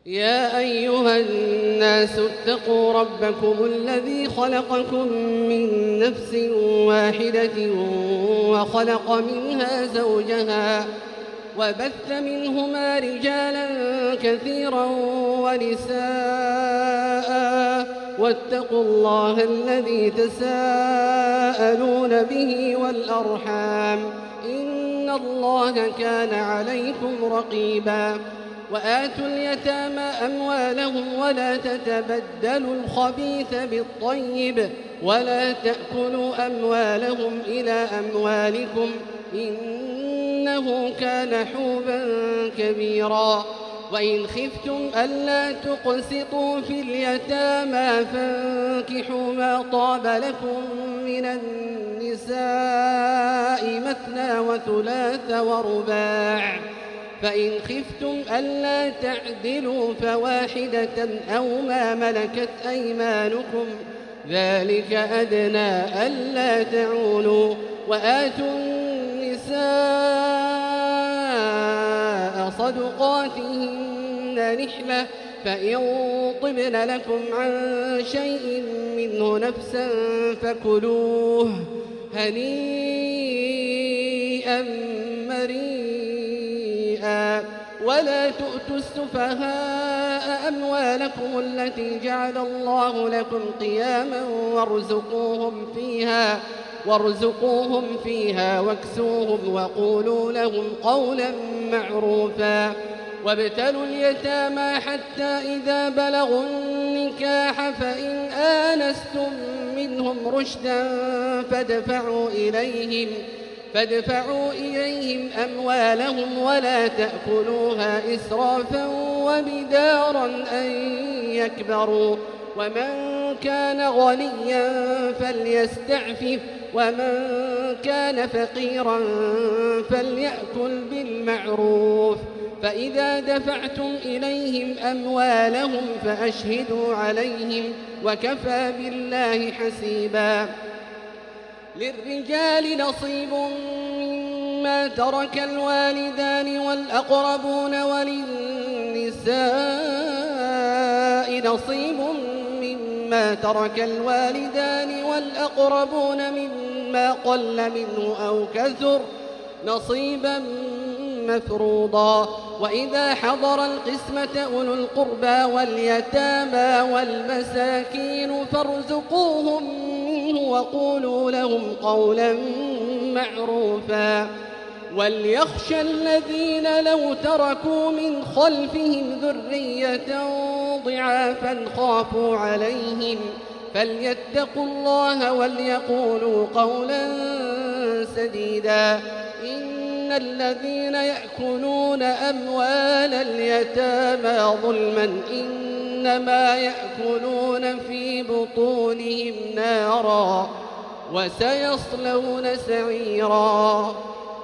يا أيها الناس اتقوا ربكم الذي خلقكم من نفس واحدة وخلق منها زوجها وبث منهما رجالا كثيرا ونساء واتقوا الله الذي تساءلون به والأرحام إن الله كان عليكم رقيبا وآتوا اليتامى أموالهم ولا تتبدلوا الخبيث بالطيب ولا تأكلوا أموالهم إلى أموالكم إنه كان حوبا كبيرا وإن خفتم ألا تقسطوا في اليتامى فانكحوا ما طاب لكم من النساء مثنى وثلاث ورباع فإن خفتم ألا تعدلوا فواحدة أو ما ملكت أيمانكم ذلك أدنى ألا تعولوا وآتوا النساء صدقاتهن نحلة فإن طبن لكم عن شيء منه نفسا فكلوه هنيئا مريئا ولا تؤتوا السفهاء أموالكم التي جعل الله لكم قياما وارزقوهم فيها واكسوهم وقولوا لهم قولا معروفا وابتلوا اليتامى حتى إذا بلغوا النكاح فإن آنستم منهم رشدا فادفعوا إليهم أموالهم ولا تأكلوها إسرافا وبدارا أن يكبروا ومن كان غنيا فليستعفف ومن كان فقيرا فليأكل بالمعروف فإذا دفعتم إليهم أموالهم فأشهدوا عليهم وكفى بالله حسيبا للرجال نصيب مما ترك الوالدان والأقربون وللنساء نصيب مما ترك الوالدان والأقربون مما قل منه أو كثر نصيبا مفروضا وإذا حضر القسمة أولو القربى واليتامى والمساكين فارزقوهم منه وقولوا لهم قولا معروفا وليخشى الذين لو تركوا من خلفهم ذرية ضعافا خافوا عليهم فليتقوا الله وليقولوا قولا سديدا إن الذين يأكلون أموال اليتامى ظلما إنما يأكلون في بطونهم نارا وسيصلون سعيرا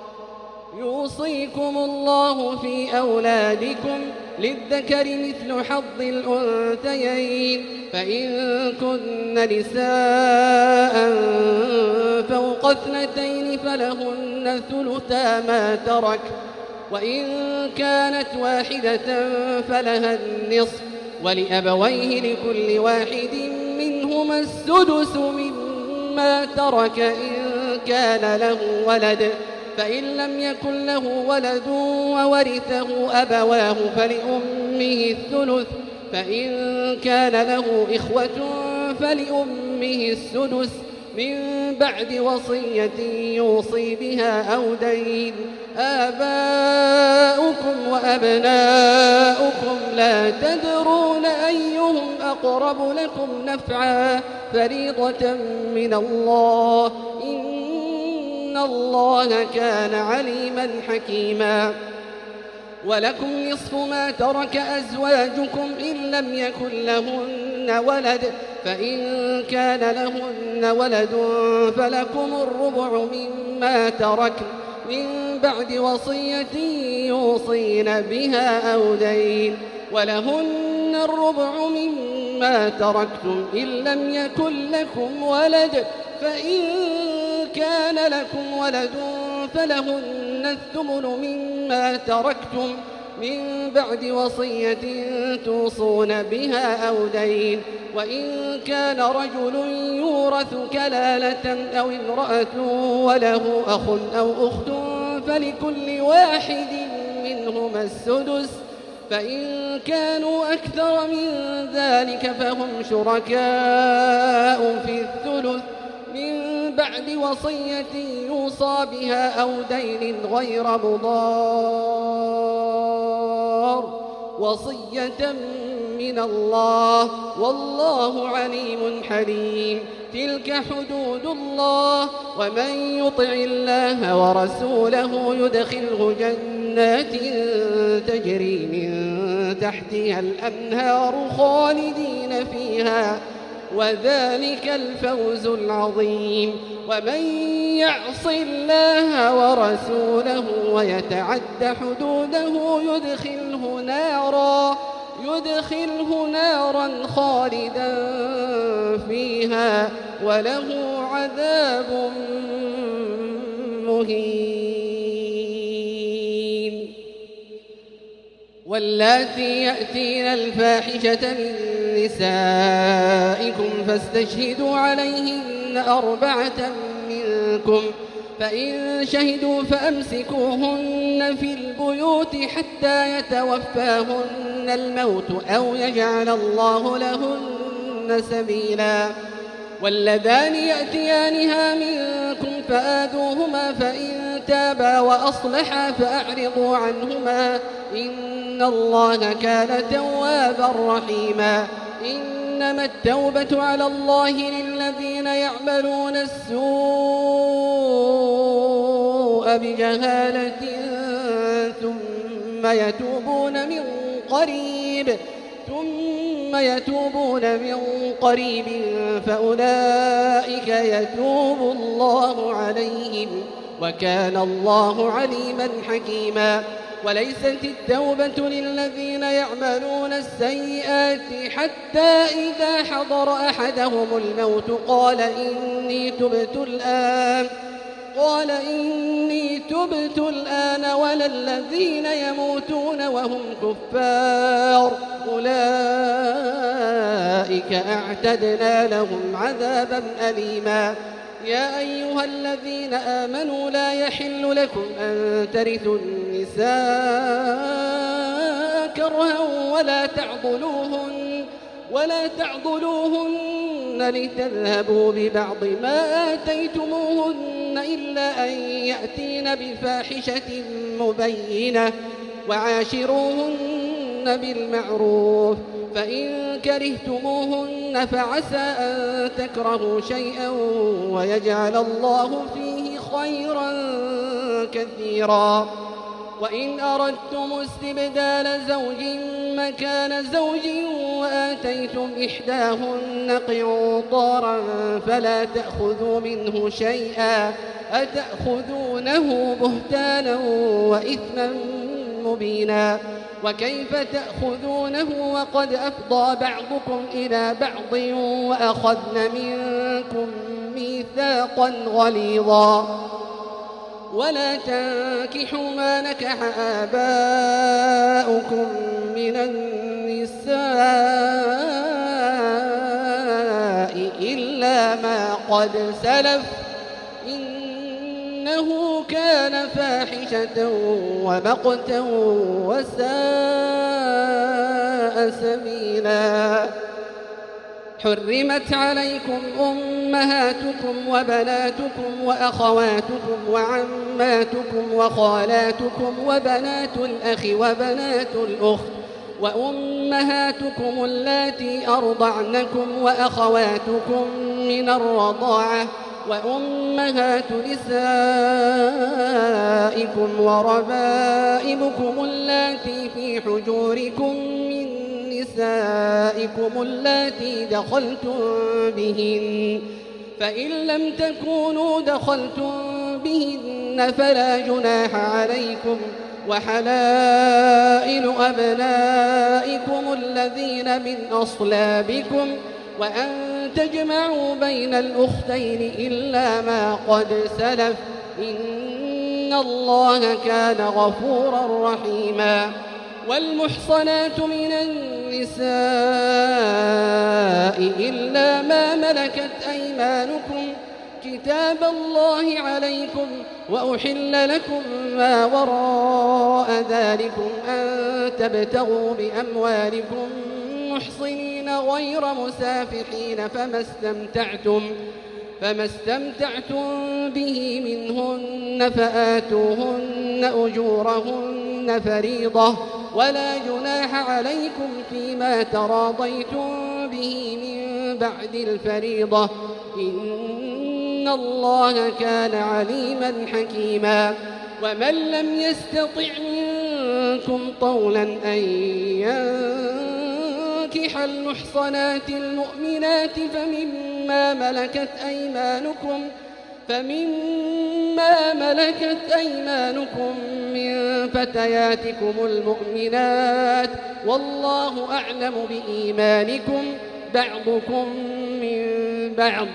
يوصيكم الله في أولادكم للذكر مثل حظ الأنثيين فإن كن نساء فوق اثنتين فلهن ثلثا ما ترك وإن كانت واحدة فلها النصف ولأبويه لكل واحد منهما السدس مما ترك إن كان له ولد فإن لم يكن له ولد وورثه أبواه فلأمه الثلث فإن كان له إخوة فلأمه السدس من بعد وصية يوصي بها أو دين آباؤكم وأبناؤكم لا تدرون أيهم أقرب لكم نفعا فريضة من الله إن الله كان عليما حكيما ولكم نصف ما ترك أزواجكم إن لم يكن لهن ولد فإن كان لهن ولد فلكم الربع مما تركن من بعد وصية يوصين بها أو دين ولهن الربع مما تركتم إن لم يكن لكم ولد فإن كان لكم ولد فلهن الثمن مما تركتم من بعد وصية توصون بها أو دين. وإن كان رجل يورث كلالة أو امرأة وله أخ أو أخت فلكل واحد منهما السدس، فإن كانوا أكثر من ذلك فهم شركاء في الثلث من بعد وصية يوصى بها أو دين غير مضار، وصية من الله والله عليم حليم. تلك حدود الله، ومن يطع الله ورسوله يدخله جنات تجري من تحتها الأنهار خالدين فيها، وذلك الفوز العظيم. ومن يعص الله ورسوله ويتعد حدوده يدخله نارا خالدا فيها وله عذاب مهين. واللاتي يأتين الفاحشة من نسائكم فاستشهدوا عليهن 4 منكم، فإن شهدوا فأمسكوهن في البيوت حتى يتوفاهن الموت أو يجعل الله لهن سبيلا. واللذان يأتيانها منكم فآذوهما، فإن تابا وأصلحا فأعرضوا عنهما، إن الله كان توابا رحيما. إنما التوبة على الله للذين يعملون السوء بجهالة ثم يتوبون من قريب فأولئك يتوب الله عليهم، وكان الله عليما حكيما. وليست التوبة للذين يعملون السيئات حتى إذا حضر أحدهم الموت قال إني تبت الآن، ولا الذين يموتون وهم كفار أولئك أعتدنا لهم عذابا أليما. يا أيها الذين آمنوا لا يحل لكم أن ترثوا النساء كرها ولا تعضلوهن لتذهبوا ببعض ما آتيتموهن إلا أن يأتين بفاحشة مبينة، وعاشروهن بالمعروف. فإن كرهتموهن فعسى أن تكرهوا شيئا ويجعل الله فيه خيرا كثيرا. وإن أردتم استبدال زوج مكان زوج وآتيتم إحداهن قنطارا فلا تأخذوا منه شيئا، أتأخذونه بهتانا وإثما مبينا. وكيف تأخذونه وقد أفضى بعضكم إلى بعض وأخذن منكم ميثاقا غليظا. ولا تنكحوا ما نكح آباؤكم من النساء إلا ما قد سلف، إنه كان فاحشة ومقتا وساء سبيلا. حرمت عليكم أمهاتكم وبناتكم وأخواتكم وعماتكم وخالاتكم وبنات الأخ وبنات الأخت وأمهاتكم اللاتي أرضعنكم وأخواتكم من الرضاعة وأمهات نسائكم وربائبكم اللاتي في حجوركم من نسائكم اللاتي دخلتم بهن، فإن لم تكونوا دخلتم بهن فلا جناح عليكم. وحلائل أبنائكم الذين من أصلابكم، وأن تجمعوا بين الأختين إلا ما قد سلف، إن الله كان غفورا رحيما. والمحصنات من النساء إلا ما ملكت أيمانكم كتاب الله عليكم وأحل لكم ما وراء ذلكم أن تبتغوا بأموالكم محصنين غير مسافحين فما استمتعتم به منهن فآتوهن أجورهن فريضة ولا جناح عليكم فيما تراضيتم به من بعد الفريضة إن الله كان عليما حكيما. ومن لم يستطع منكم طولا أن ينكح المحصنات المؤمنات فمما ملكت أيمانكم من فتياتكم المؤمنات والله أعلم بإيمانكم بعضكم من بعض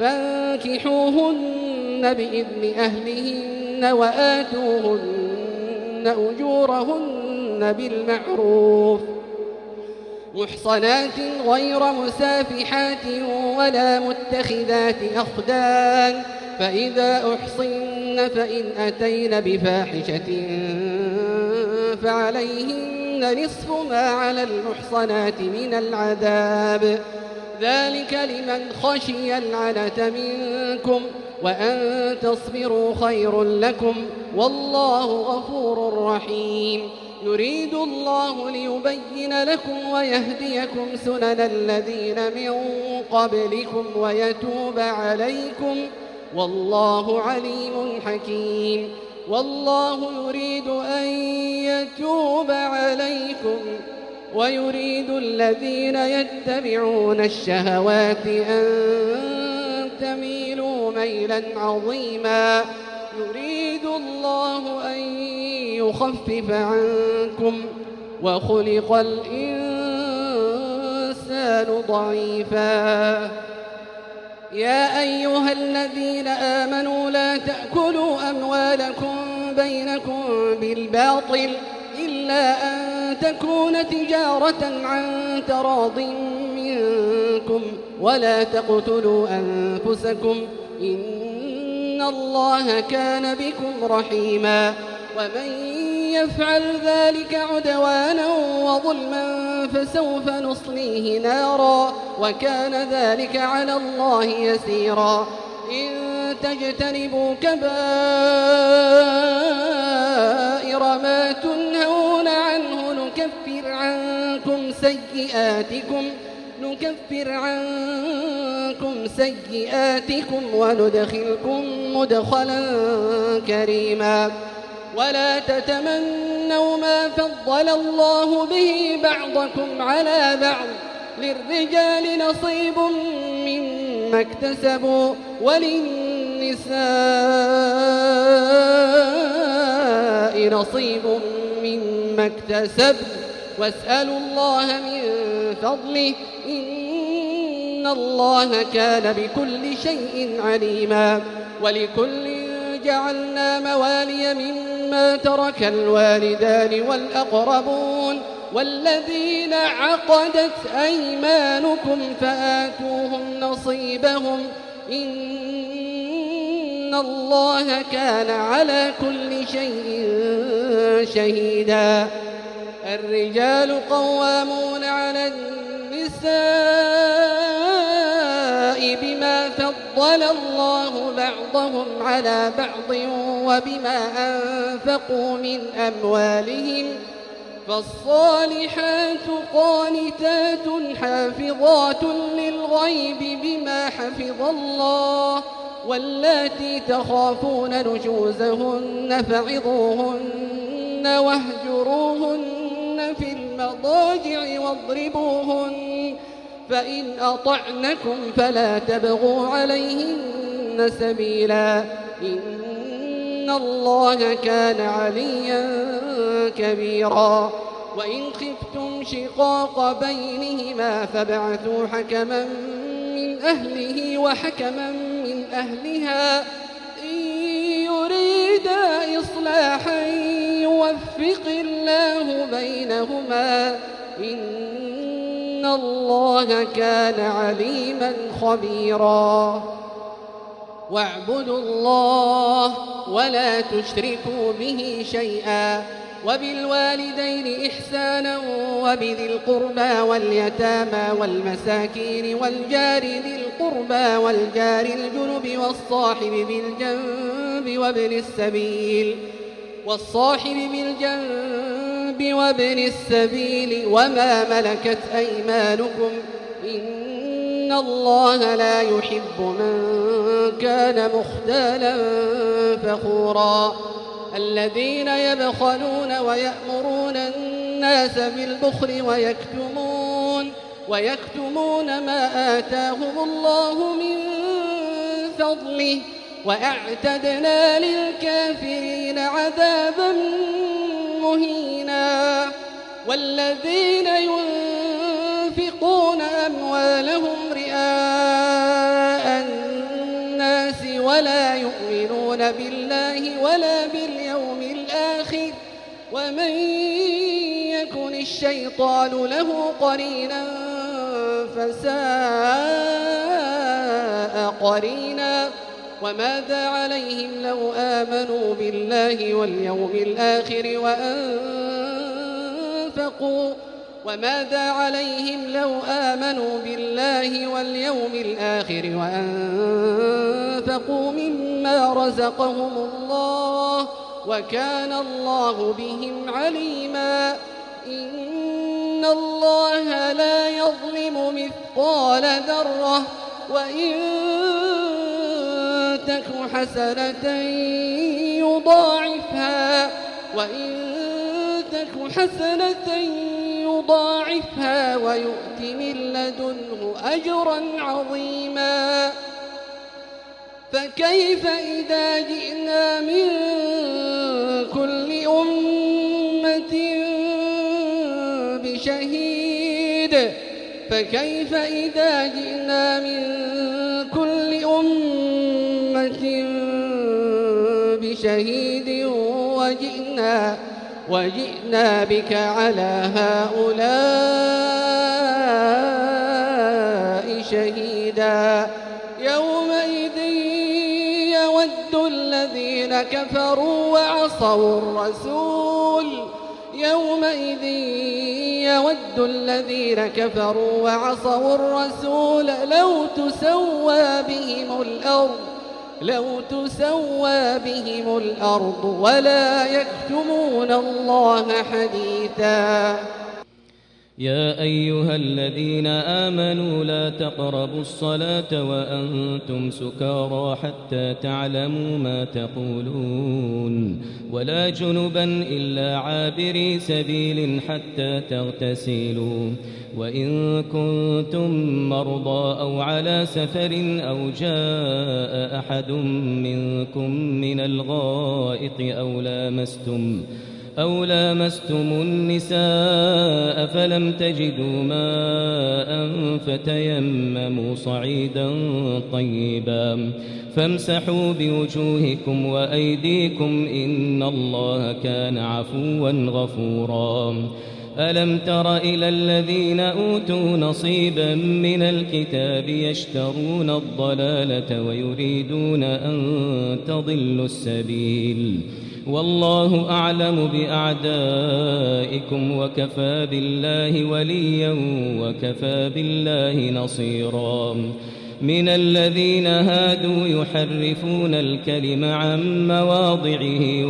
فانكحوهن بإذن أهلهن وآتوهن أجورهن بالمعروف محصنات غير مسافحات ولا متخذات أخدان فإذا أحصن فإن أتين بفاحشة فعليهن نصف ما على المحصنات من العذاب ذلك لمن خشي العنة منكم وأن تصبروا خير لكم والله غفور رحيم. يريد الله ليبين لكم ويهديكم سنن الذين من قبلكم ويتوب عليكم والله عليم حكيم. والله يريد أن يتوب عليكم ويريد الذين يتبعون الشهوات أن تميلوا ميلا عظيما. يريد الله أن يخفف عنكم وخلق الإنسان ضعيفا. يا أيها الذين آمنوا لا تأكلوا أموالكم بينكم بالباطل إلا أن تكون تجارة عن تراض منكم ولا تقتلوا أنفسكم إن الله كان بكم رحيما. ومن يفعل ذلك عدوانا وظلما فسوف نصليه نارا وكان ذلك على الله يسيرا. إن تجتنبوا كبائر ما تنهون عنه نكفر عنكم سيئاتكم وندخلكم مدخلا كريما. ولا تتمنوا ما فضل الله به بعضكم على بعض للرجال نصيب مما اكتسبوا وللنساء نصيب مما اكتسبن واسألوا الله من فضله إن الله كان بكل شيء عليما. ولكل جعلنا موالي مما ترك الوالدان والأقربون والذين عقدت أيمانكم فآتوهم نصيبهم إن الله كان على كل شيء شهيدا. الرجال قوامون على النساء بما فضل الله بعضهم على بعض وبما أنفقوا من أموالهم فالصالحات قانتات حافظات للغيب بما حفظ الله واللاتي تخافون نشوزهن فعظوهن واهجروهن في المضاجع واضربوهن فإن أطعنكم فلا تبغوا عليهن سبيلا إن الله كان عليا كبيرا. وإن خفتم شقاق بينهما فابعثوا حكما من أهله وحكما من أهلها إن يريدا إصلاحا يوفق الله بينهما إن الله كان عليما خبيرا واعبدوا الله ولا تشركوا به شيئا وبالوالدين إحسانا وبذي القربى واليتامى والمساكين والجار ذي القربى والجار الجنب والصاحب بالجنب وابن السبيل وما ملكت أيمانكم إن الله لا يحب من كان مختالا فخورا الذين يبخلون ويأمرون الناس بالبخل ويكتمون ما آتاهم الله من فضله وأعتدنا للكافرين عذابا مهينا والذين ينفقون أموالهم رئاء الناس ولا يؤمنون بالله ولا باليوم الآخر ومن يكن الشيطان له قرينا فساء قرينا وماذا عليهم لو آمنوا بالله واليوم الآخر وأنفقوا مما رزقهم الله وكان الله بهم عليما إن الله لا يظلم مثقال ذرة وإن تك حسنة يضاعفها ويؤت من لدنه أجرا عظيما فكيف إذا جئنا من كل أمة بشهيد وجئنا بك على هؤلاء شهيدا يومئذ يود الذين كفروا وعصوا الرسول لو تسوى بهم الأرض ولا يكتمون الله حديثا يا أيها الذين آمنوا لا تقربوا الصلاة وأنتم سكارى حتى تعلموا ما تقولون ولا جنبا إلا عابري سبيل حتى تغتسلوا وإن كنتم مرضى أو على سفر أو جاء أحد منكم من الغائط أو لامستم النساء فلم تجدوا ماء فتيمموا صعيدا طيبا فامسحوا بوجوهكم وأيديكم إن الله كان عفوا غفورا ألم تر إلى الذين أوتوا نصيبا من الكتاب يشترون الضلالة ويريدون أن تضلوا السبيل والله أعلم بأعدائكم وكفى بالله وليا وكفى بالله نصيرا من الذين هادوا يحرفون الكلم عن مواضعه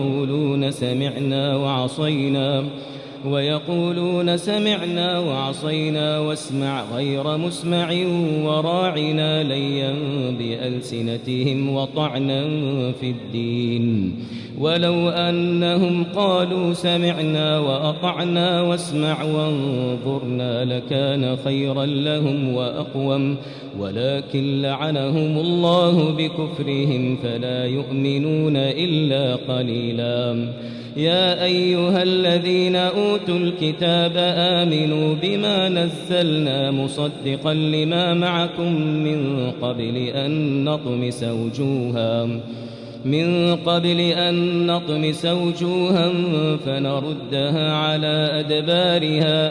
ويقولون سمعنا وعصينا واسمع غير مسمع وراعنا ليا بألسنتهم وطعنا في الدين ولو أنهم قالوا سمعنا وأطعنا واسمع وانظرنا لكان خيرا لهم وأقوم ولكن لعنهم الله بكفرهم فلا يؤمنون إلا قليلا يا أيها الذين أوتوا الكتاب آمنوا بما نزلنا مصدقا لما معكم من قبل أن نطمس وجوها من قبل أن نطمس وجوها فنردها على أدبارها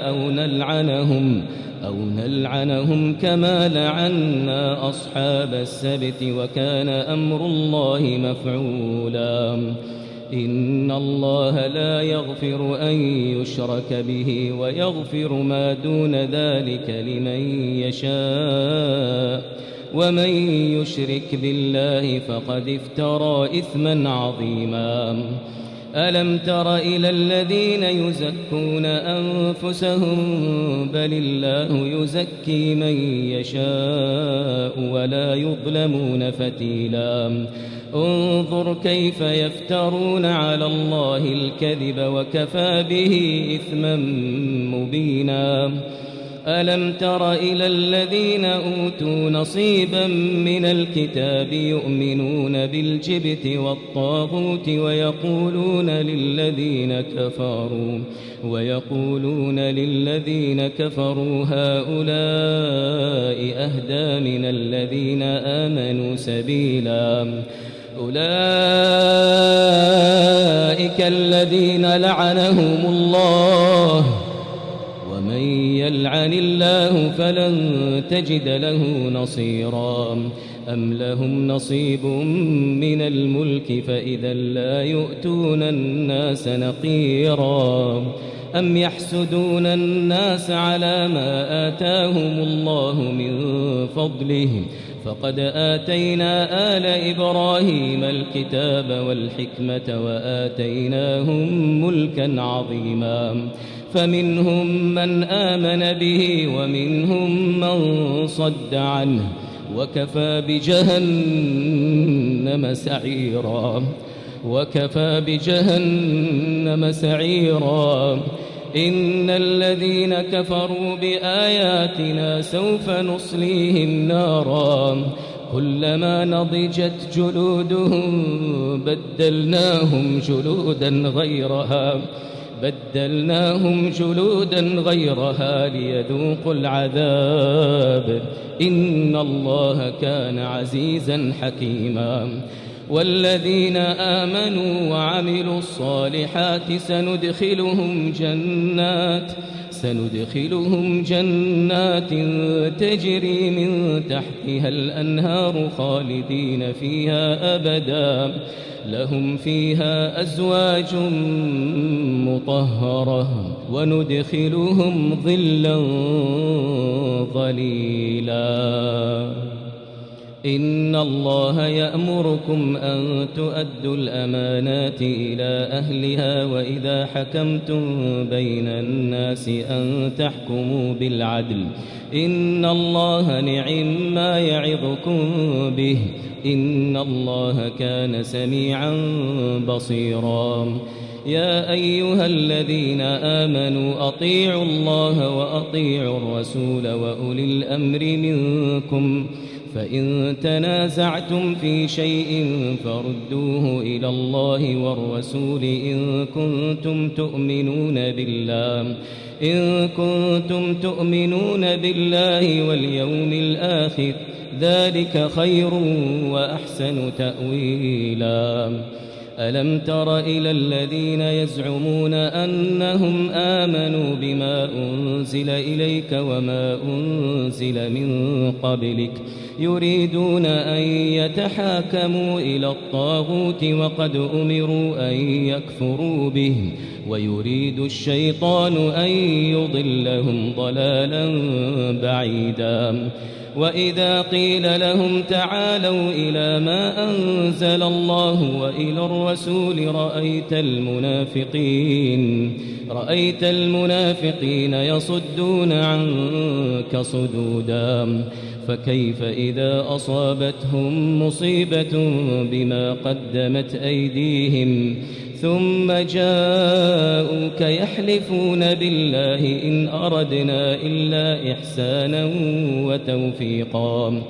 أو نلعنهم كما لعنا أصحاب السبت وكان أمر الله مفعولا إن الله لا يغفر أن يشرك به ويغفر ما دون ذلك لمن يشاء ومن يشرك بالله فقد افترى إثما عظيما ألم تر إلى الذين يزكون أنفسهم بل الله يزكي من يشاء ولا يظلمون فتيلا انظر كيف يفترون على الله الكذب وكفى به إثما مبينا ألم تر إلى الذين أوتوا نصيبا من الكتاب يؤمنون بالجبت والطاغوت ويقولون للذين كفروا هؤلاء أهدى من الذين آمنوا سبيلا أولئك الذين لعنهم الله ومن يلعن الله فلن تجد له نصيرا أم لهم نصيب من الملك فإذا لا يؤتون الناس نقيرا أم يحسدون الناس على ما آتاهم الله من فضله فقد آتينا آل إبراهيم الكتاب والحكمة وآتيناهم ملكا عظيما فمنهم من آمن به ومنهم من صد عنه وكفى بجهنم سعيرا إن الذين كفروا بآياتنا سوف نصليهم نارا كلما نضجت جلودهم بدلناهم جلودا غيرها ليذوقوا العذاب إن الله كان عزيزا حكيما والذين آمنوا وعملوا الصالحات سندخلهم جنات تجري من تحتها الأنهار خالدين فيها أبدا لهم فيها أزواج مطهرة وندخلهم ظلا ظليلا إن الله يأمركم أن تؤدوا الأمانات إلى أهلها وإذا حكمتم بين الناس أن تحكموا بالعدل إن الله نعم ما يعظكم به إن الله كان سميعا بصيرا يا أيها الذين آمنوا أطيعوا الله وأطيعوا الرسول وأولي الأمر منكم فإن تنازعتم في شيء فردوه إلى الله والرسول إن كنتم تؤمنون بالله واليوم الآخر ذلك خير وأحسن تأويلا ألم تر إلى الذين يزعمون أنهم آمنوا بما أنزل إليك وما أنزل من قبلك يريدون أن يتحاكموا إلى الطاغوت وقد أمروا أن يكفروا به ويريد الشيطان أن يضلهم ضلالا بعيدا وإذا قيل لهم تعالوا إلى ما أنزل الله وإلى الرسول رأيت المنافقين يصدون عنك صدودا فكيف إذا أصابتهم مصيبة بما قدمت أيديهم ثم جاءوك يحلفون بالله إن أردنا إلا إحسانا وتوفيقا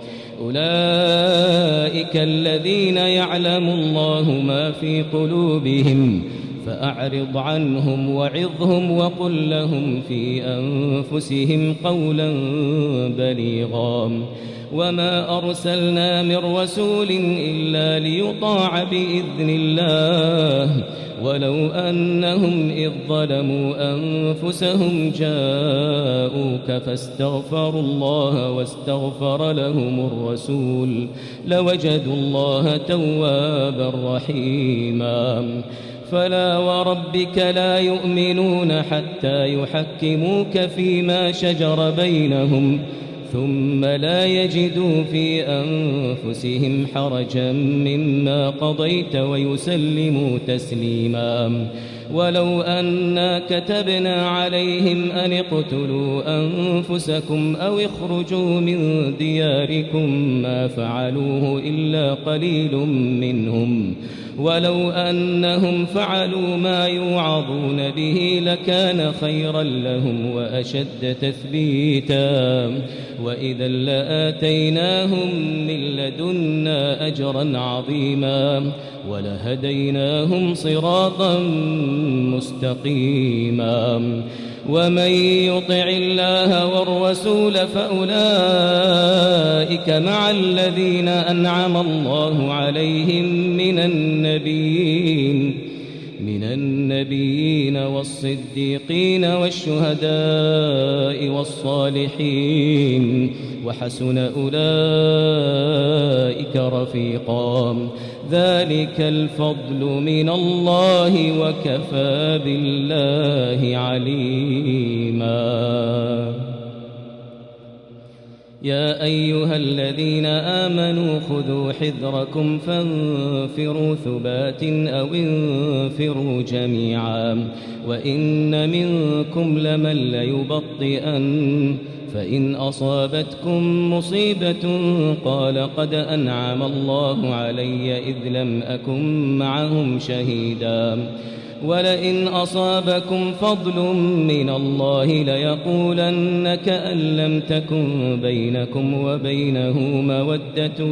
أولئك الذين يعلم الله ما في قلوبهم فأعرض عنهم وعظهم وقل لهم في أنفسهم قولا بليغا وما أرسلنا من رسول إلا ليطاع بإذن الله ولو أنهم إذ ظلموا أنفسهم جاءوك فاستغفروا الله واستغفر لهم الرسول لوجدوا الله توابا رحيما فلا وربك لا يؤمنون حتى يحكموك فيما شجر بينهم ثم لا يجدوا في أنفسهم حرجا مما قضيت ويسلموا تسليما ولو أنا كتبنا عليهم أن اقتلوا أنفسكم أو اخرجوا من دياركم ما فعلوه إلا قليل منهم ولو أنهم فعلوا ما يوعظون به لكان خيرا لهم وأشد تثبيتا وإذا لآتيناهم من لدنا أجرا عظيما ولهديناهم صراطا مستقيما ومن يطع الله والرسول فأولئك مع الذين أنعم الله عليهم من النبيين والصديقين والشهداء والصالحين وحسن أولئك رفيقا ذلك الفضل من الله وكفى بالله عليما يا أيها الذين آمنوا خذوا حذركم فانفروا ثبات أو انفروا جميعا وإن منكم لمن ليبطئن فإن أصابتكم مصيبة قال قد أنعم الله علي إذ لم أكن معهم شهيدا ولئن أصابكم فضل من الله ليقولن كأن لم تكن بينكم وبينه مودة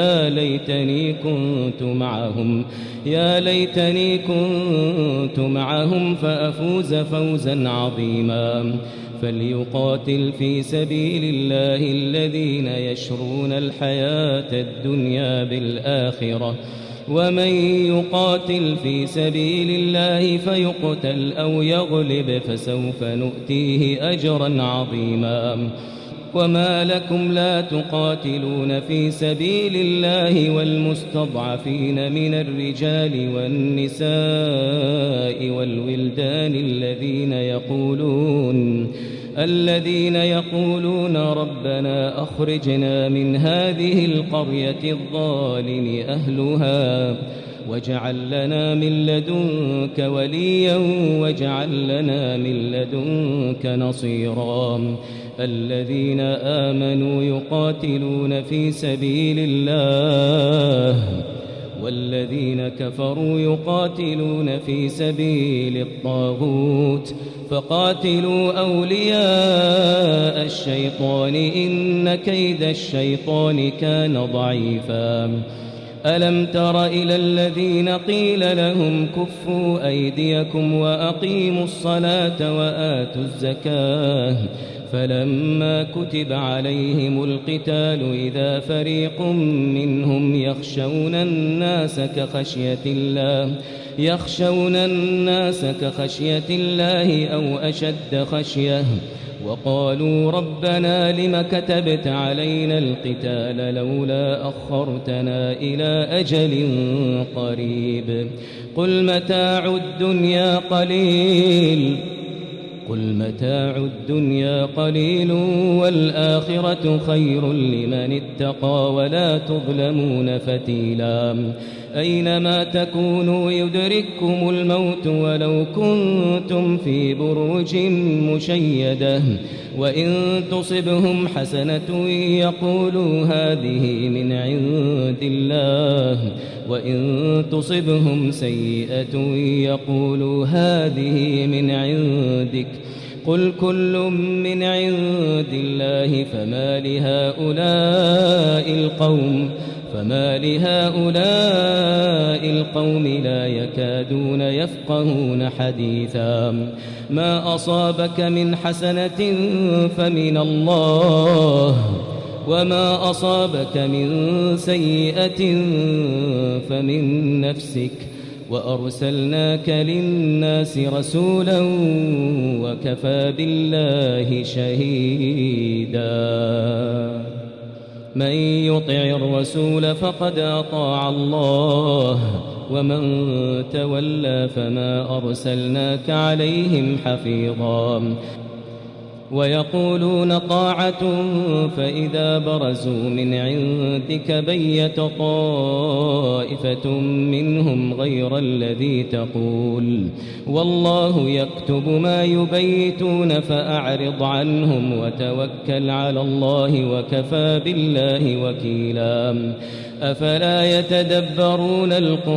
يا ليتني كنت معهم فأفوز فوزا عظيما فليقاتل في سبيل الله الذين يشرون الحياة الدنيا بالآخرة ومن يقاتل في سبيل الله فيقتل أو يغلب فسوف نؤتيه أجرا عظيما وما لكم لا تقاتلون في سبيل الله والمستضعفين من الرجال والنساء والولدان الذين يقولون ربنا أخرجنا من هذه القرية الظالم أهلها واجعل لنا من لدنك وليا واجعل لنا من لدنك نصيرا الذين آمنوا يقاتلون في سبيل الله والذين كفروا يقاتلون في سبيل الطاغوت فقاتلوا أولياء الشيطان إن كيد الشيطان كان ضعيفا ألم تر إلى الذين قيل لهم كفوا أيديكم وأقيموا الصلاة وآتوا الزكاة فلما كتب عليهم القتال إذا فريق منهم يخشون الناس كخشية الله أو أشد خشية وقالوا ربنا لم كتبت علينا القتال لولا أخرتنا إلى أجل قريب قل متاع الدنيا قليل والآخرة خير لمن اتقى ولا تظلمون فتيلا أينما تكونوا يدرككم الموت ولو كنتم في بروج مشيدة وإن تصبهم حسنة يقولوا هذه من عند الله وإن تصبهم سيئة يقولوا هذه من عندك قل كل من عند الله فما لهؤلاء فما لهؤلاء القوم لا يكادون يفقهون حديثا ما أصابك من حسنة فمن الله وما أصابك من سيئة فمن نفسك وأرسلناك للناس رسولا وكفى بالله شهيدا من يطع الرسول فقد أطاع الله ومن تولى فما أرسلناك عليهم حفيظا ويقولون طاعة فإذا برزوا من عندك بيت طائفة منهم غير الذي تقول والله يكتب ما يبيتون فأعرض عنهم وتوكل على الله وكفى بالله وكيلا أفلا يتدبرون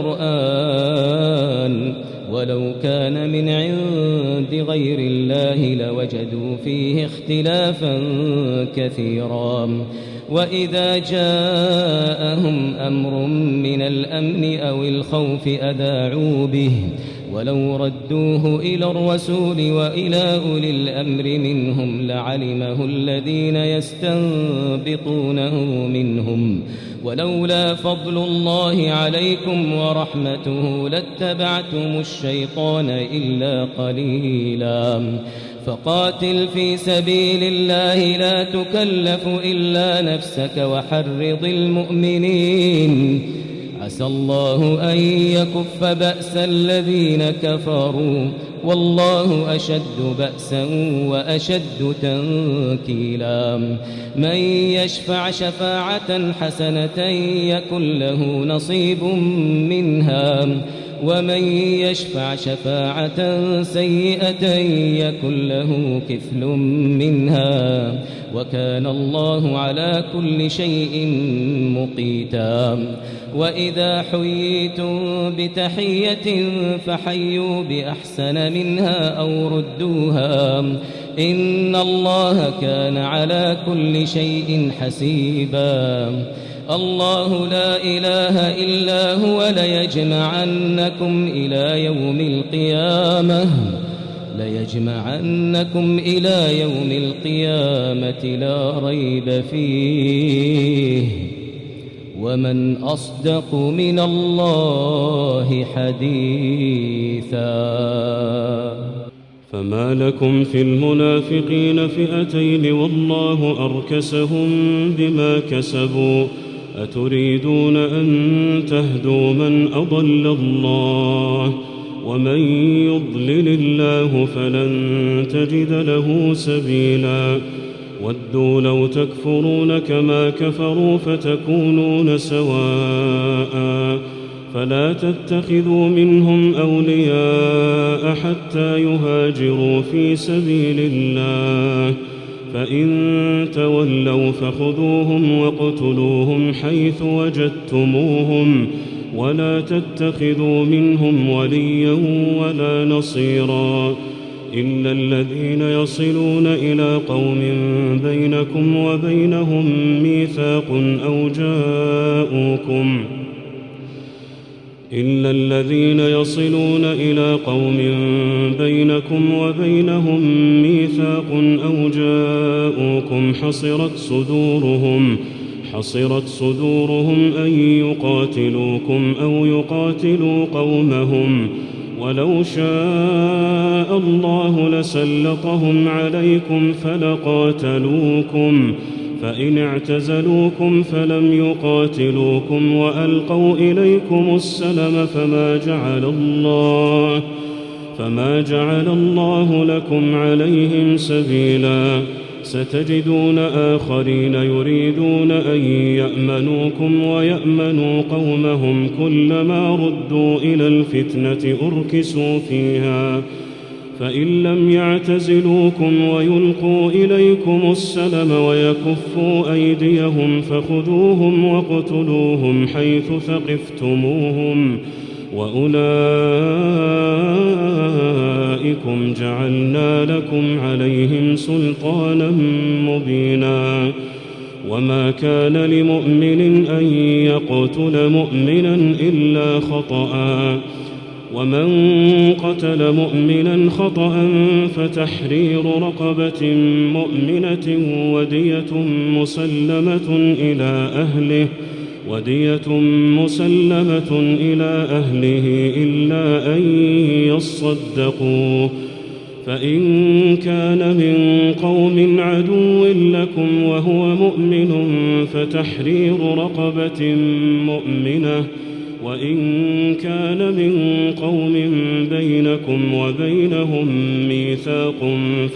القرآن ولو كان من عند غير الله لوجدوا فيه اختلافا كثيرا وإذا جاءهم أمر من الأمن أو الخوف أذاعوا به ولو ردوه إلى الرسول وإلى أولي الأمر منهم لعلمه الذين يستنبطونه منهم ولولا فضل الله عليكم ورحمته لاتبعتم الشيطان إلا قليلا فقاتل في سبيل الله لا تكلف إلا نفسك وحرض المؤمنين عسى الله أن يكف بأس الذين كفروا والله أشد بأسا وأشد تنكيلا من يشفع شفاعة حسنة يكن له نصيب منها ومن يشفع شفاعة سيئة يكن له كفل منها وكان الله على كل شيء مقيتا وإذا حييتم بتحية فحيوا بأحسن منها أو ردوها إن الله كان على كل شيء حسيبا الله لا إله إلا هو ليجمعنكم إلى يوم القيامة لا ريب فيه ومن أصدق من الله حديثا فما لكم في المنافقين فئتين والله أركسهم بما كسبوا أتريدون أن تهدوا من أضل الله ومن يضلل الله فلن تجد له سبيلا ودوا لو تكفرون كما كفروا فتكونون سواء فلا تتخذوا منهم أولياء حتى يهاجروا في سبيل الله فإن تولوا فخذوهم واقتلوهم حيث وجدتموهم ولا تتخذوا منهم وليا ولا نصيرا إلا الذين يصلون إلى قوم بينكم وبينهم ميثاق أو جاءوكم حصرت صدورهم أن يقاتلوكم أو يقاتلوا قومهم ولو شاء الله لسلطهم عليكم فلقاتلوكم فإن اعتزلوكم فلم يقاتلوكم وألقوا إليكم السلم فما جعل الله لكم عليهم سبيلا ستجدون آخرين يريدون أن يأمنوكم ويأمنوا قومهم كلما ردوا إلى الفتنة أركسوا فيها فإن لم يعتزلوكم ويلقوا إليكم السلم ويكفوا أيديهم فخذوهم واقتلوهم حيث ثقفتموهم وأولئكم جعلنا لكم عليهم سلطانا مبينا وما كان لمؤمن أن يقتل مؤمنا إلا خطأ ومن قتل مؤمنا خطأ فتحرير رقبة مؤمنة ودية مسلمة إلى أهله إلا أن يصدقوا فإن كان من قوم عدو لكم وهو مؤمن فتحرير رقبة مؤمنة وإن كان من قوم بينكم وبينهم ميثاق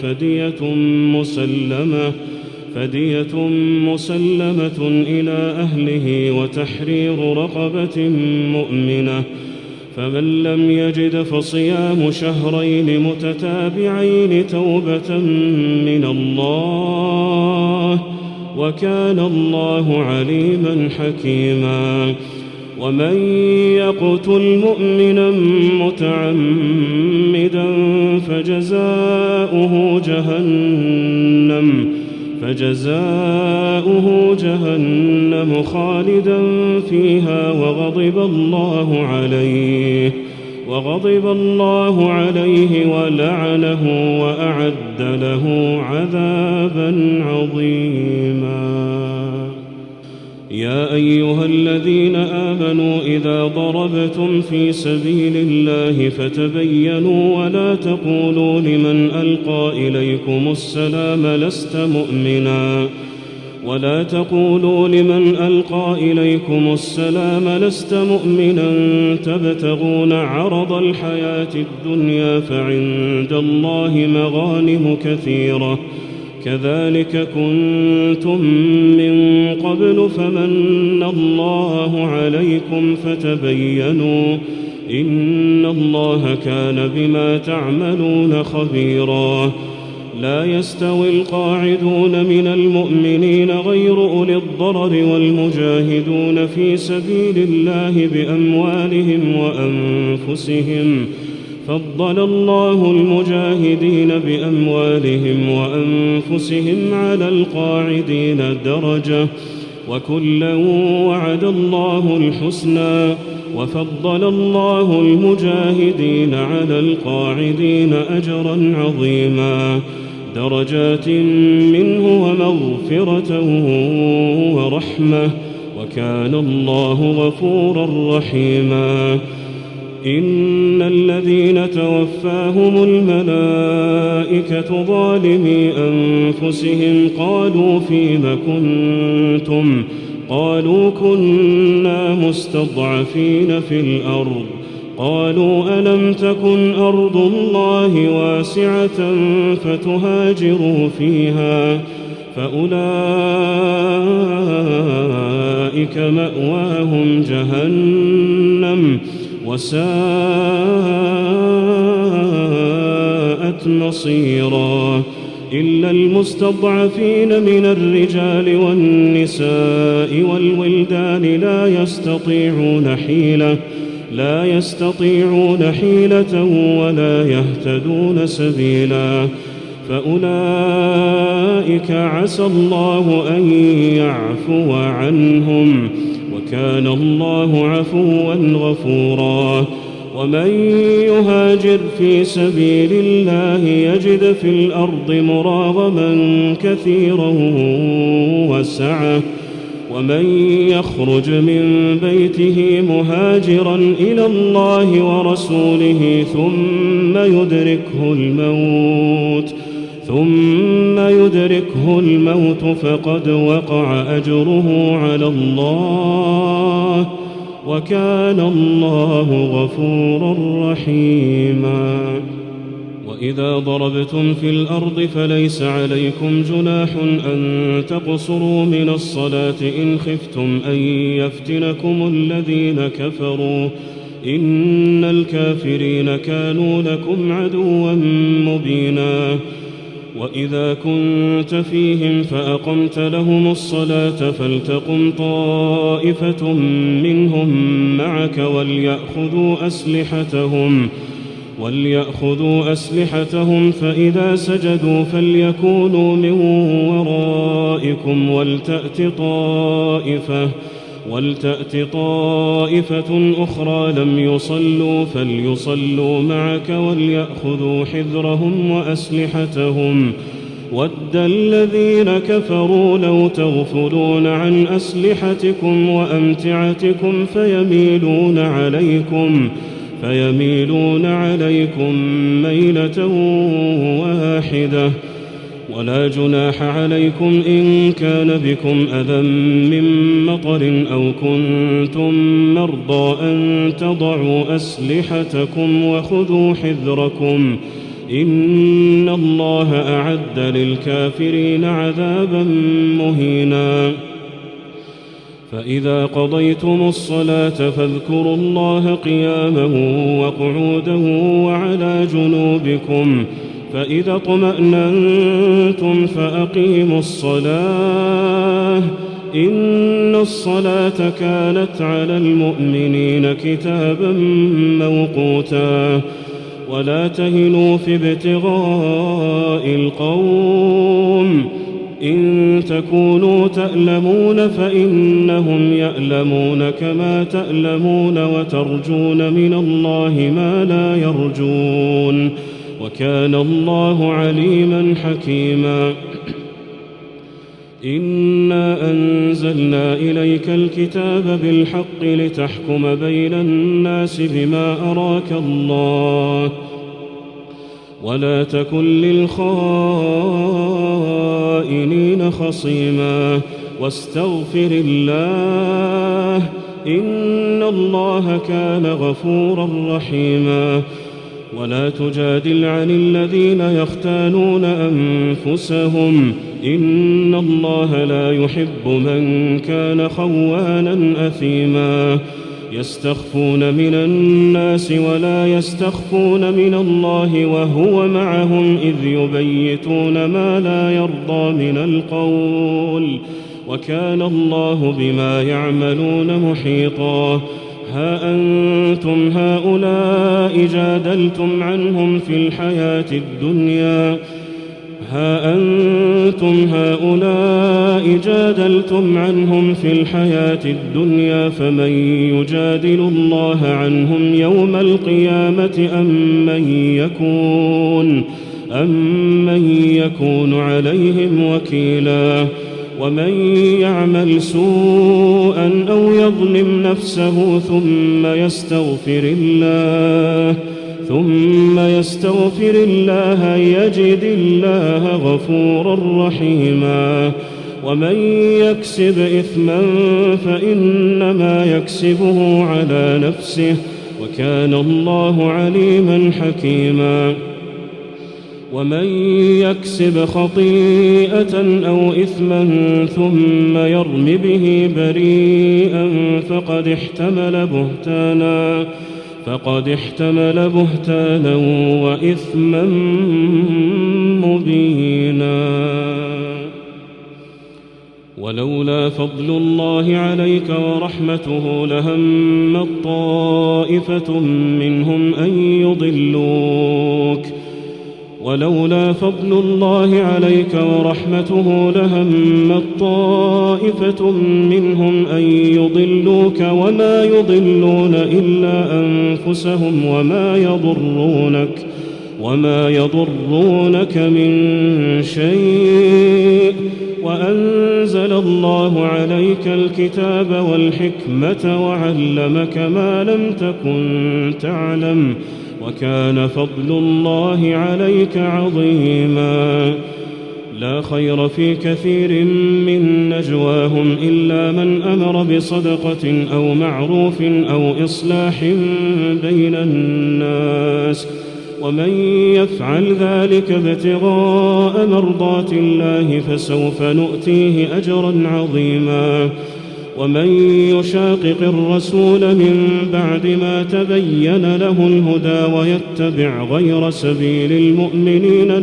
فدية مسلمة إلى أهله وتحرير رقبة مؤمنة فمن لم يجد فصيام شهرين متتابعين توبة من الله وكان الله عليما حكيما ومن يقتل مؤمنا متعمدا فجزاؤه جهنم خالدا فيها وغضب الله عليه ولعنه وأعد له عذابا عظيما. يا أيها الذين آمنوا إذا ضربتم في سبيل الله فتبينوا ولا تقولوا لمن ألقى إليكم السلام لست مؤمنا تبتغون عرض الحياة الدنيا فعند الله مغانم كثيرة كذلك كنتم من قبل فمن الله عليكم فتبينوا إن الله كان بما تعملون خبيرا. لا يستوي القاعدون من المؤمنين غير أولي الضرر والمجاهدون في سبيل الله بأموالهم وأنفسهم فضل الله المجاهدين بأموالهم وأنفسهم على القاعدين درجة وكلا وعد الله الحسنى وفضل الله المجاهدين على القاعدين أجرا عظيما درجات منه ومغفرة ورحمة وكان الله غفورا رحيما. إن الذين توفاهم الملائكة ظالمي أنفسهم قالوا فيم كنتم قالوا كنا مستضعفين في الأرض قالوا ألم تكن أرض الله واسعة فتهاجروا فيها فأولئك مأواهم جهنم وساءت مصيرا. إلا المستضعفين من الرجال والنساء والولدان لا يستطيعون حيلة ولا يهتدون سبيلا فأولئك عسى الله أن يعفو عنهم وكان الله عفوا غفورا. ومن يهاجر في سبيل الله يجد في الأرض مراغما كثيرا وسعة ومن يخرج من بيته مهاجرا إلى الله ورسوله ثم يدركه الموت فقد وقع أجره على الله وكان الله غفورا رحيما. وإذا ضربتم في الأرض فليس عليكم جناح أن تقصروا من الصلاة إن خفتم أن يفتنكم الذين كفروا إن الكافرين كانوا لكم عدوا مبينا. وإذا كنت فيهم فأقمت لهم الصلاة فلتقم طائفة منهم معك وليأخذوا أسلحتهم فإذا سجدوا فليكونوا من ورائكم ولتأت طائفة أخرى لم يصلوا فليصلوا معك وليأخذوا حذرهم وأسلحتهم. ود الذين كفروا لو تغفلون عن أسلحتكم وأمتعتكم فيميلون عليكم ميلة واحدة. ولا جناح عليكم إن كان بكم أذى من مطر أو كنتم مرضى أن تضعوا أسلحتكم وخذوا حذركم إن الله أعد للكافرين عذابا مهينا. فإذا قضيتم الصلاة فاذكروا الله قياما وقعودا وعلى جنوبكم فإذا اطمأننتم فأقيموا الصلاة إن الصلاة كانت على المؤمنين كتابا موقوتا. ولا تهنوا في ابتغاء القوم إن تكونوا تألمون فإنهم يألمون كما تألمون وترجون من الله ما لا يرجون وكان الله عليما حكيما. إنا أنزلنا إليك الكتاب بالحق لتحكم بين الناس بما أراك الله ولا تكن للخائنين خصيما واستغفر الله إن الله كان غفورا رحيما. ولا تجادل عن الذين يختانون أنفسهم إن الله لا يحب من كان خوانا أثيما. يستخفون من الناس ولا يستخفون من الله وهو معهم إذ يبيتون ما لا يرضى من القول وكان الله بما يعملون محيطا. ها أنتم هؤلاء جادلتم عنهم في الحياة الدنيا فمن يجادل الله عنهم يوم القيامة أم من يكون عليهم وكيلا. ومن يعمل سوءا أو يظلم نفسه ثم يستغفر الله يجد الله غفورا رحيما. ومن يكسب إثما فإنما يكسبه على نفسه وكان الله عليما حكيما. ومن يكسب خطيئة أو إثما ثم يرم به بريئا فقد احتمل بهتانا وإثما مبينا. ولولا فضل الله عليك ورحمته لهمت طائفة منهم أن يضلوك ولولا فضل الله عليك ورحمته لهمت طائفة منهم أن يضلوك وما يضلون إلا أنفسهم وما يضرونك من شيء. وأنزل الله عليك الكتاب والحكمة وعلمك ما لم تكن تعلم وكان فضل الله عليك عظيما. لا خير في كثير من نجواهم إلا من أمر بصدقة أو معروف أو إصلاح بين الناس ومن يفعل ذلك ابتغاء مرضات الله فسوف نؤتيه أجرا عظيما. ومن يشاقق الرسول من بعد ما تبين له الهدى ويتبع غير سبيل المؤمنين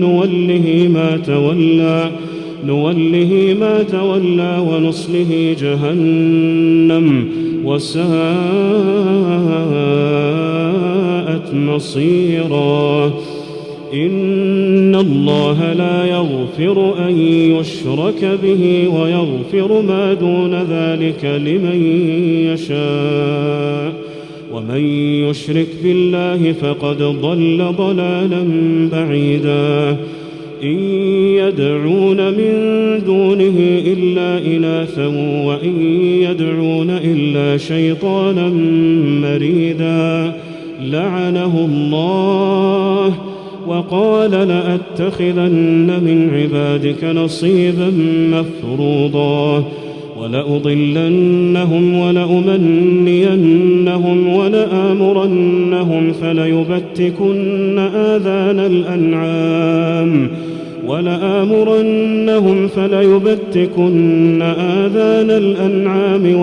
نوله ما تولى ونصله جهنم وساءت وأنابت مصيرا. إن الله لا يغفر أن يشرك به ويغفر ما دون ذلك لمن يشاء، ومن يشرك بالله فقد ضل ضلالا بعيدا. إن يدعون من دونه إلا إناثا وإن يدعون إلا شيطانا مريدا لعنه الله وقال لأتخذن من عبادك نصيبا مفروضا ولأضلنهم ولأمنينهم ولآمرنهم فليبتكن آذان الأنعام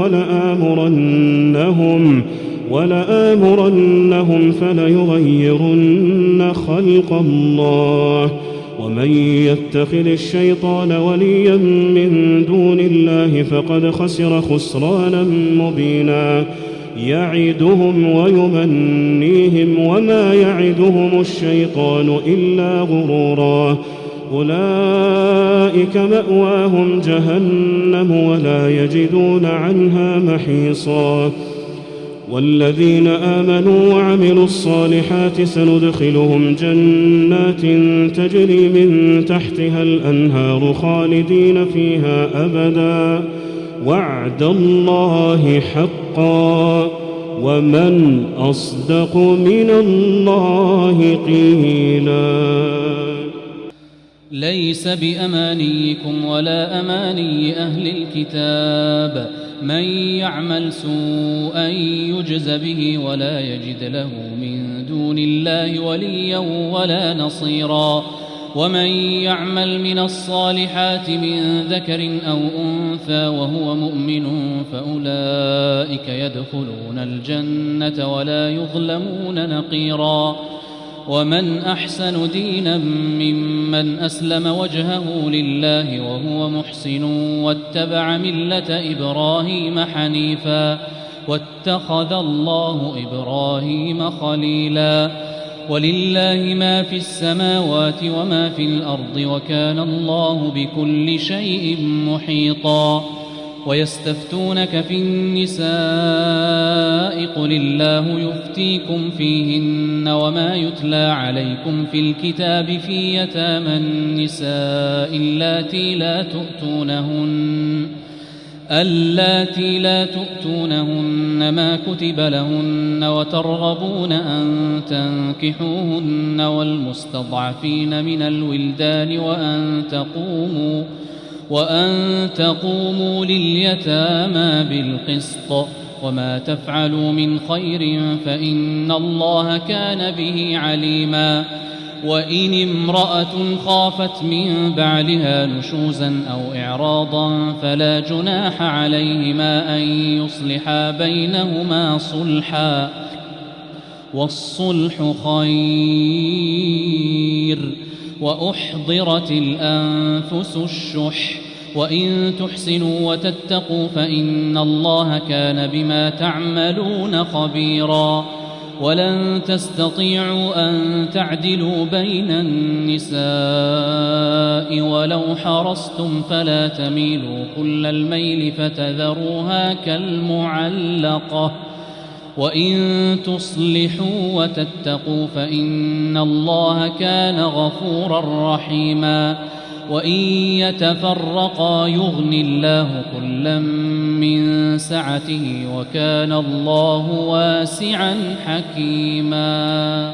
ولآمرنهم فليغيرن خلق الله. ومن يتخذ الشيطان وليا من دون الله فقد خسر خسرانا مبينا. يعدهم ويمنيهم وما يعدهم الشيطان إلا غرورا. أولئك مأواهم جهنم ولا يجدون عنها محيصا. والذين آمنوا وعملوا الصالحات سندخلهم جنات تجري من تحتها الأنهار خالدين فيها أبدا وعد الله حقا ومن أصدق من الله قيلا. ليس بأمانيكم ولا أماني أهل الكتاب من يعمل سوءا يجز به ولا يجد له من دون الله وليا ولا نصيرا. ومن يعمل من الصالحات من ذكر أو أنثى وهو مؤمن فأولئك يدخلون الجنة ولا يظلمون نقيرا. ومن أحسن دينا ممن أسلم وجهه لله وهو محسن واتبع ملة إبراهيم حنيفا واتخذ الله إبراهيم خليلا. ولله ما في السماوات وما في الأرض وكان الله بكل شيء محيطا. ويستفتونك في النساء قل الله يفتيكم فيهن وما يتلى عليكم في الكتاب في يتامى النساء اللاتي لا تؤتونهن ما كتب لهن وترغبون أن تنكحوهن والمستضعفين من الولدان وأن تقوموا لليتامى بالقسط وما تفعلوا من خير فإن الله كان به عليما. وإن امرأة خافت من بعلها نشوزا أو إعراضا فلا جناح عليهما أن يصلحا بينهما صلحا والصلح خير. وأحضرت الأنفس الشح وإن تحسنوا وتتقوا فإن الله كان بما تعملون خبيرا. ولن تستطيعوا أن تعدلوا بين النساء ولو حرصتم فلا تميلوا كل الميل فتذروها كالمعلقة. وإن تصلحوا وتتقوا فإن الله كان غفورا رحيما. وإن يتفرقا يغن الله كلا من سعته وكان الله واسعا حكيما.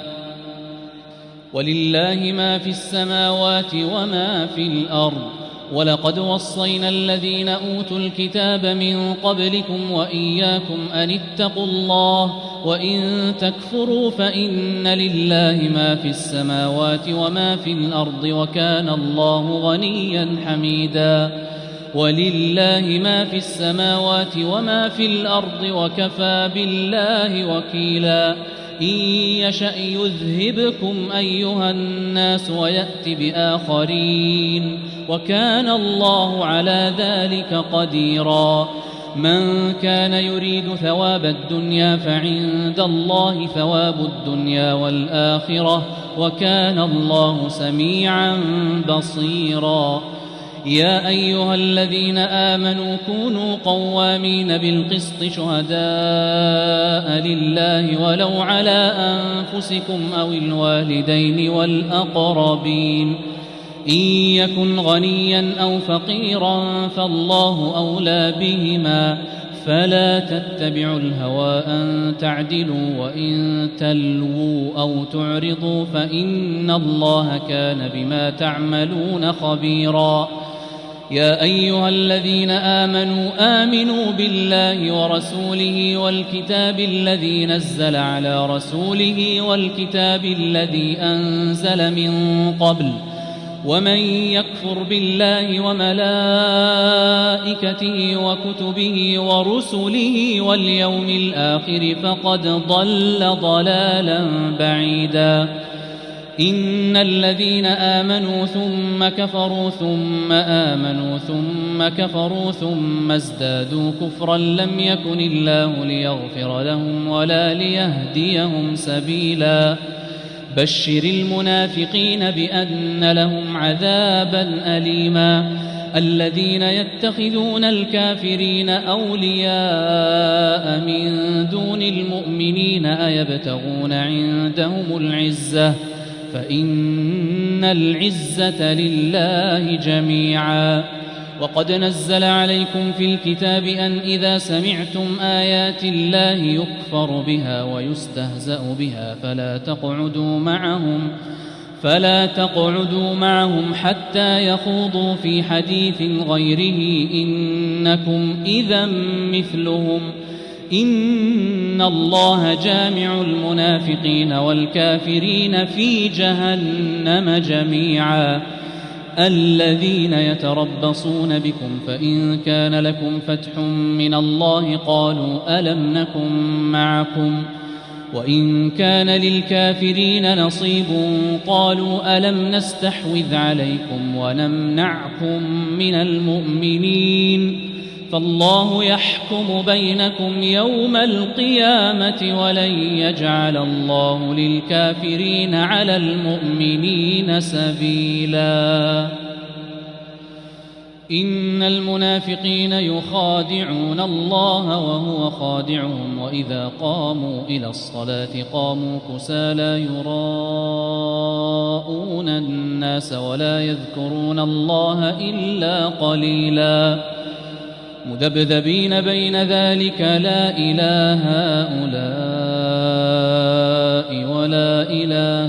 ولله ما في السماوات وما في الأرض. ولقد وصينا الذين أوتوا الكتاب من قبلكم وإياكم أن اتقوا الله وإن تكفروا فإن لله ما في السماوات وما في الأرض وكان الله غنيا حميدا. ولله ما في السماوات وما في الأرض وكفى بالله وكيلا. إن يشأ يذهبكم أيها الناس ويأت بآخرين وكان الله على ذلك قديرا. من كان يريد ثواب الدنيا فعند الله ثواب الدنيا والآخرة وكان الله سميعا بصيرا. يا أيها الذين آمنوا كونوا قوامين بالقسط شهداء لله ولو على أنفسكم أو الوالدين والأقربين إن يكن غنيا أو فقيرا فالله أولى بهما فلا تتبعوا الهوى أن تعدلوا وإن تلووا أو تعرضوا فإن الله كان بما تعملون خبيرا. يا أيها الذين آمنوا بالله ورسوله والكتاب الذي نزل على رسوله والكتاب الذي أنزل من قبل ومن يكفر بالله وملائكته وكتبه ورسله واليوم الآخر فقد ضل ضلالا بعيدا. إن الذين آمنوا ثم كفروا ثم آمنوا ثم كفروا ثم ازدادوا كفرا لم يكن الله ليغفر لهم ولا ليهديهم سبيلا. بشر المنافقين بأن لهم عذابا أليما. الذين يتخذون الكافرين أولياء من دون المؤمنين أيبتغون عندهم العزة فإن العزة لله جميعا. وقد نزل عليكم في الكتاب أن إذا سمعتم آيات الله يكفر بها ويستهزأ بها فلا تقعدوا معهم حتى يخوضوا في حديث غيره إنكم إذا مثلهم إن الله جامع المنافقين والكافرين في جهنم جميعا. الذين يتربصون بكم فإن كان لكم فتح من الله قالوا ألم نكن معكم وإن كان للكافرين نصيب قالوا ألم نستحوذ عليكم ونمنعكم من المؤمنين فالله يحكم بينكم يوم القيامة ولن يجعل الله للكافرين على المؤمنين سبيلا. إن المنافقين يخادعون الله وهو خادعهم وإذا قاموا إلى الصلاة قاموا كسالى يراءون الناس ولا يذكرون الله إلا قليلا. مذبذبين بين ذلك لا إله هؤلاء ولا إله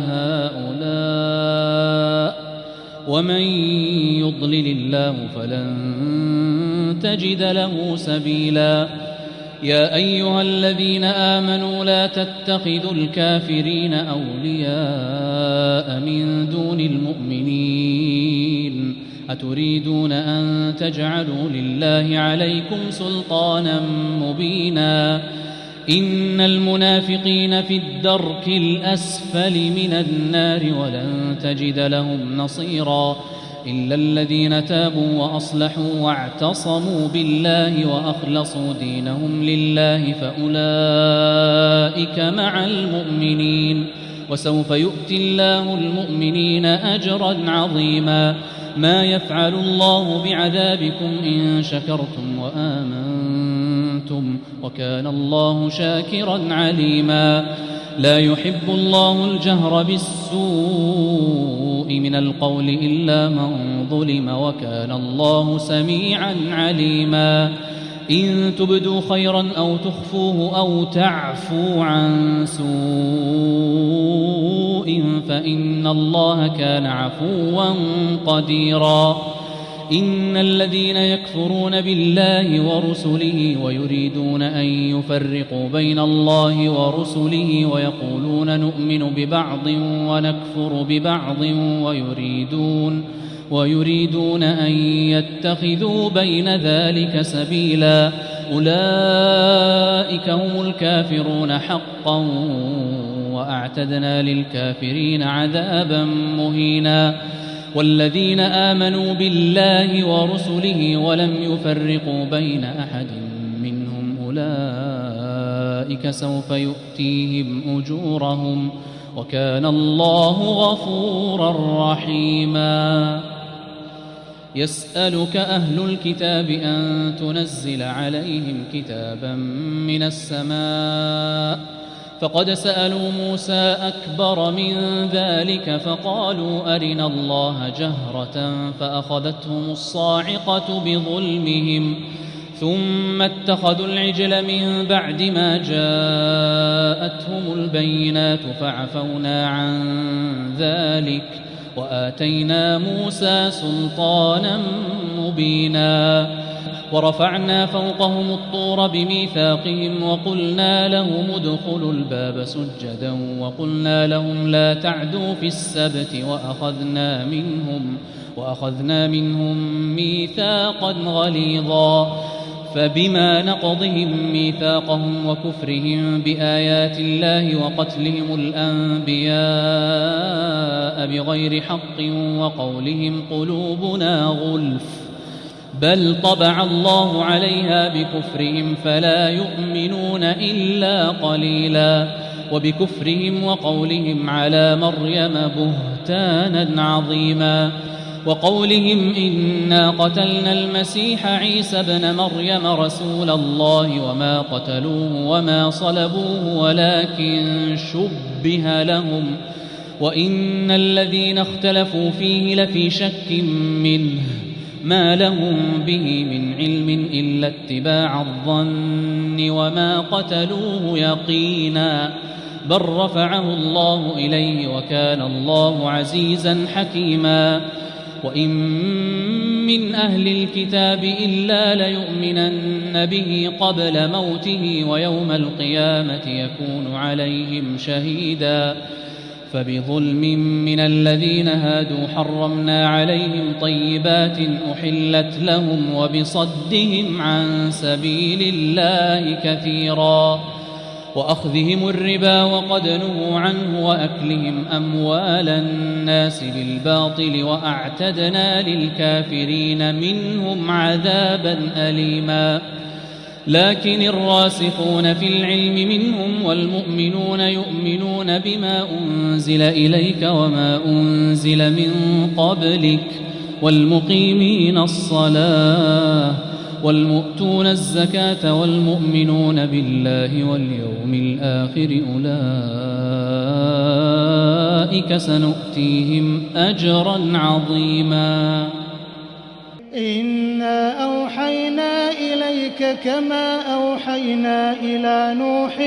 هؤلاء ومن يضلل الله فلن تجد له سبيلا. يا أيها الذين آمنوا لا تتخذوا الكافرين أولياء من دون المؤمنين أتريدون أن تجعلوا لله عليكم سلطانا مبينا. إن المنافقين في الدرك الأسفل من النار ولن تجد لهم نصيرا إلا الذين تابوا وأصلحوا واعتصموا بالله وأخلصوا دينهم لله فأولئك مع المؤمنين وسوف يؤتي الله المؤمنين أجرا عظيما. ما يفعل الله بعذابكم إن شكرتم وآمنتم وكان الله شاكرا عليما. لا يحب الله الجهر بالسوء من القول إلا من ظلم وكان الله سميعا عليما. إن تبدوا خيرا أو تخفوه أو تعفوا عن سوء فإن الله كان عفوا قديرا. إن الذين يكفرون بالله ورسله ويريدون أن يفرقوا بين الله ورسله ويقولون نؤمن ببعض ونكفر ببعض ويريدون أن يتخذوا بين ذلك سبيلا أولئك هم الكافرون حقا وأعتدنا للكافرين عذابا مهينا. والذين آمنوا بالله ورسله ولم يفرقوا بين أحد أولئك سوف يؤتيهم أجورهم وكان الله غفورا رحيما. يسألك أهل الكتاب أن تنزل عليهم كتابا من السماء فقد سألوا موسى أكبر من ذلك فقالوا أرنا الله جهرة فأخذتهم الصاعقة بظلمهم ثم اتخذوا العجل من بعد ما جاءتهم البينات فعفونا عن ذلك وآتينا موسى سلطانا مبينا. ورفعنا فوقهم الطور بميثاقهم وقلنا لهم ادخلوا الباب سجدا وقلنا لهم لا تعدوا في السبت وأخذنا منهم ميثاقا غليظا. فبما نقضهم ميثاقهم وكفرهم بآيات الله وقتلهم الأنبياء بغير حق وقولهم قلوبنا غلف بل طبع الله عليها بكفرهم فلا يؤمنون إلا قليلا. وبكفرهم وقولهم على مريم بهتانا عظيما وقولهم إنا قتلنا المسيح عيسى ابن مريم رسول الله وما قتلوه وما صلبوه ولكن شبه لهم وإن الذين اختلفوا فيه لفي شك منه ما لهم به من علم إلا اتباع الظن وما قتلوه يقينا بل رفعه الله إليه وكان الله عزيزا حكيما. وإن من أهل الكتاب إلا ليؤمنن به قبل موته ويوم القيامة يكون عليهم شهيدا. فبظلم من الذين هادوا حرمنا عليهم طيبات أحلت لهم وبصدهم عن سبيل الله كثيرا وأخذهم الربا وقد نهوا عنه وأكلهم أموال الناس بالباطل وأعتدنا للكافرين منهم عذابا أليما. لكن الراسخون في العلم منهم والمؤمنون يؤمنون بما أنزل إليك وما أنزل من قبلك والمقيمين الصلاة والمؤتون الزكاة والمؤمنون بالله واليوم الآخر أولئك سنؤتيهم أجرا عظيما. إنا أوحينا إليك كما أوحينا إلى نوح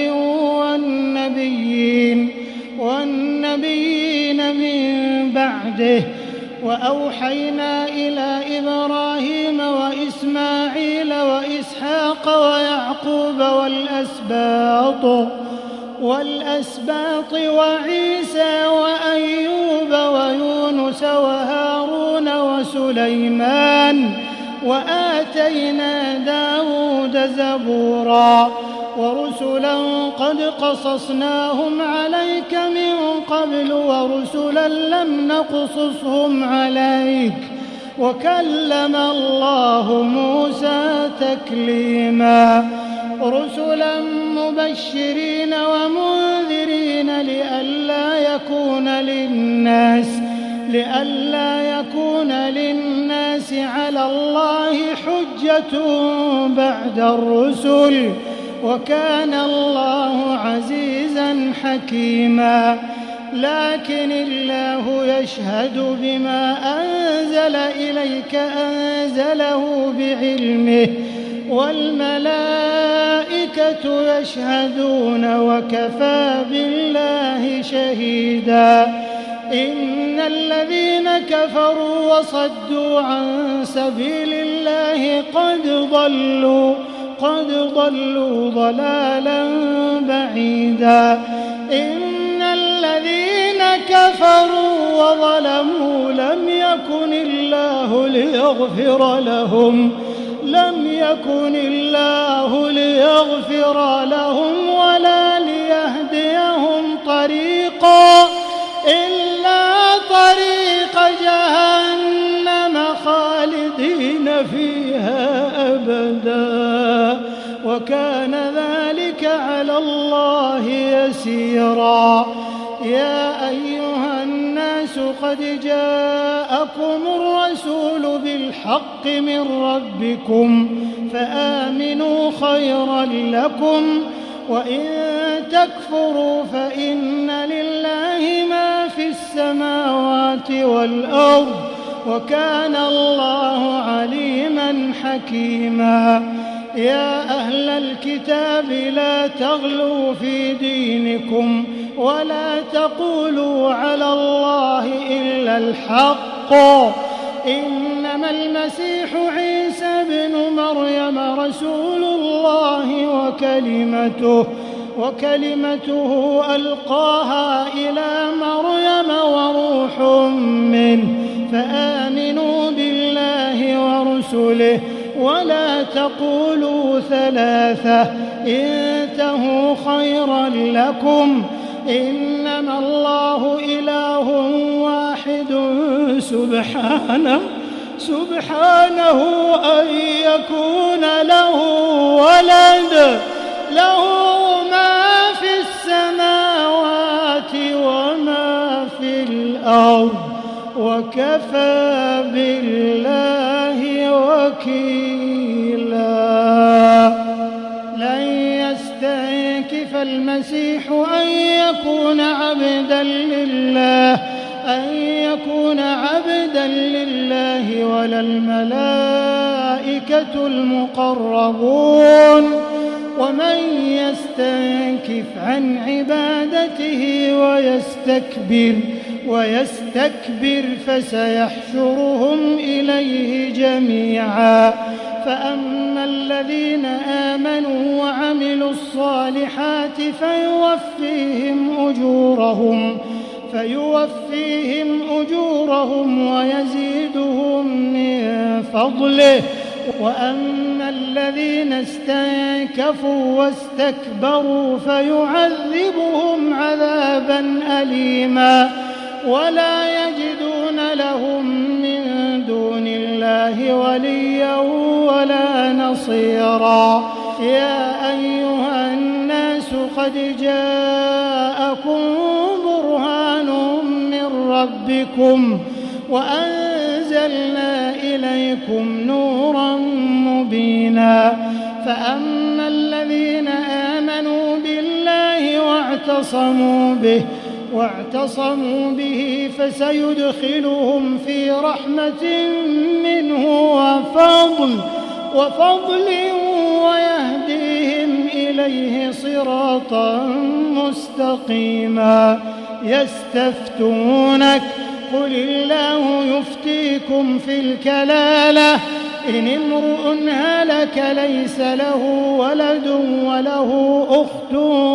والنبيين من بعده وأوحينا إلى إبراهيم وإسماعيل وإسحاق ويعقوب والأسباط وعيسى وأيوب ويونس وهارون وسليمان وآتينا داود زبورا ورسلا قد قصصناهم عليك من قبل ورسلا لم نقصصهم عليك وكلم الله موسى تكليما. رسلا مبشرين ومنذرين لئلا يكون للناس على الله حجة بعد الرسل وكان الله عزيزا حكيما. لكن الله يشهد بما أنزل إليك أنزله بعلمه والملائكة يشهدون وكفى بالله شهيدا. إن الذين كفروا وصدوا عن سبيل الله قد ضلوا ضلالا بعيدا. إن الذين كفروا وظلموا لم يكن الله ليغفر لهم ولا ليهديهم طريقا إلا طريق جهنم خالدين فيها أبدا وكان ذلك على الله يسيرا. يا أيها الناس قد جاءكم الرسول بالحق من ربكم فآمنوا خيرا لكم وإن تكفروا فإن لله ما في السماوات والأرض وكان الله عليما حكيما. يا أهل الكتاب لا تغلوا في دينكم ولا تقولوا على الله إلا الحق إنما المسيح عيسى بن مريم رسول الله وكلمته ألقاها إلى مريم وروح منه فآمنوا بالله ورسله ولا تقولوا ثلاثة انتهوا خيرا لكم إنما الله إله واحد سبحانه أن يكون له ولد له ما في السماوات وما في الأرض وكفى بالله وكيلا. لن يستنكف المسيح أن يكون عبدا لله ولا الملائكة المقربون ومن يستنكف عن عبادته ويستكبر فسيحشرهم إليه جميعا. فأما الذين آمنوا وعملوا الصالحات فيوفيهم أجورهم ويزيدهم من فضله. وأما الذين استنكفوا واستكبروا فيعذبهم عذابا أليما ولا يجدون لهم من دون الله وليا ولا نصيرا. يا أيها الناس قد جاءكم برهان من ربكم وأنزلنا إليكم نورا مبينا. فأما الذين آمنوا بالله واعتصموا به فسيدخلهم في رحمة منه وفضل ويهديهم إليه صراطا مستقيما. يستفتونك قل الله يفتيكم في الكلالة إن امرؤ هلك ليس له ولد وله أخت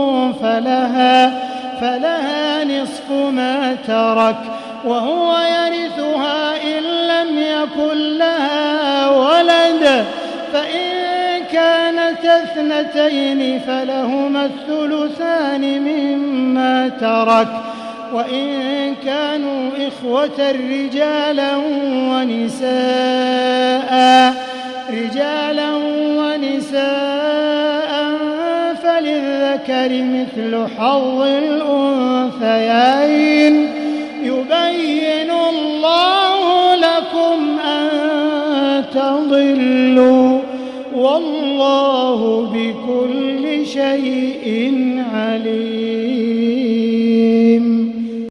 فلها نصف ما ترك وهو يرثها إن لم يكن لها ولد فإن كانت اثنتين فلهما الثلثان مما ترك وإن كانوا إخوة رجالا ونساء فللذكر مثل حظ الأنثيين يبين الله لكم أن تضلوا والله بكل شيء عليم.